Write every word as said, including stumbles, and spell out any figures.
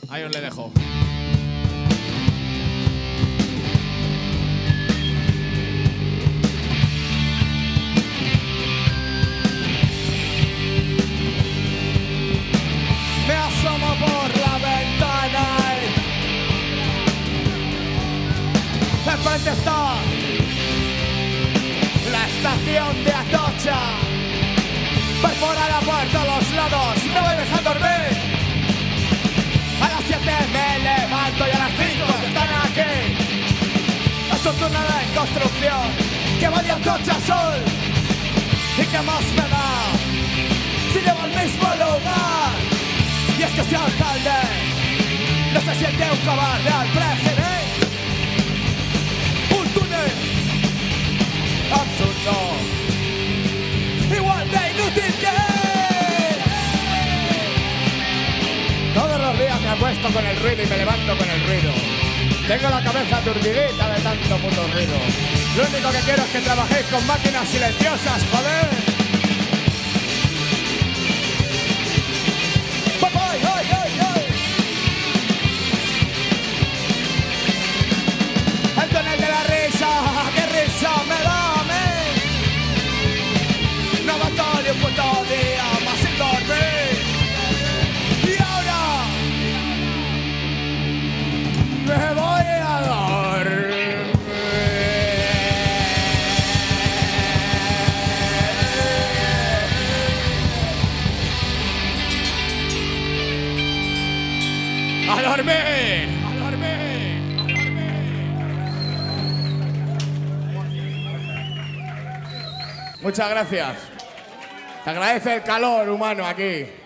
Ahí os le dejo. Me asomo por la ventana y enfrente está la estación de Atocha. Perfora la puerta a los lados, no me dejan dormir. A las siete me levanto y a las cinco están aquí. Es un túnel en construcción que va de Atocha a Sol. ¿Y qué más me da si llevo al mismo lugar? Y es que ese alcalde no se siente un cobarde al presidente. Un túnel absurdo, igual de inútil que todos los días me acuesto con el ruido y me levanto con el ruido. Tengo la cabeza aturdidita de tanto puto ruido. Lo único que quiero es que trabajéis con máquinas silenciosas, joder. ¡Ay, ay, ay, ay! El túnel de la risa, ¡qué risa me da a mí! No aguanto ni un puto día más sin dormir. Y ahora me voy a dormir. ¡A dormir! ¡A dormir! ¡A dormir! Muchas gracias. Se agradece el calor humano aquí.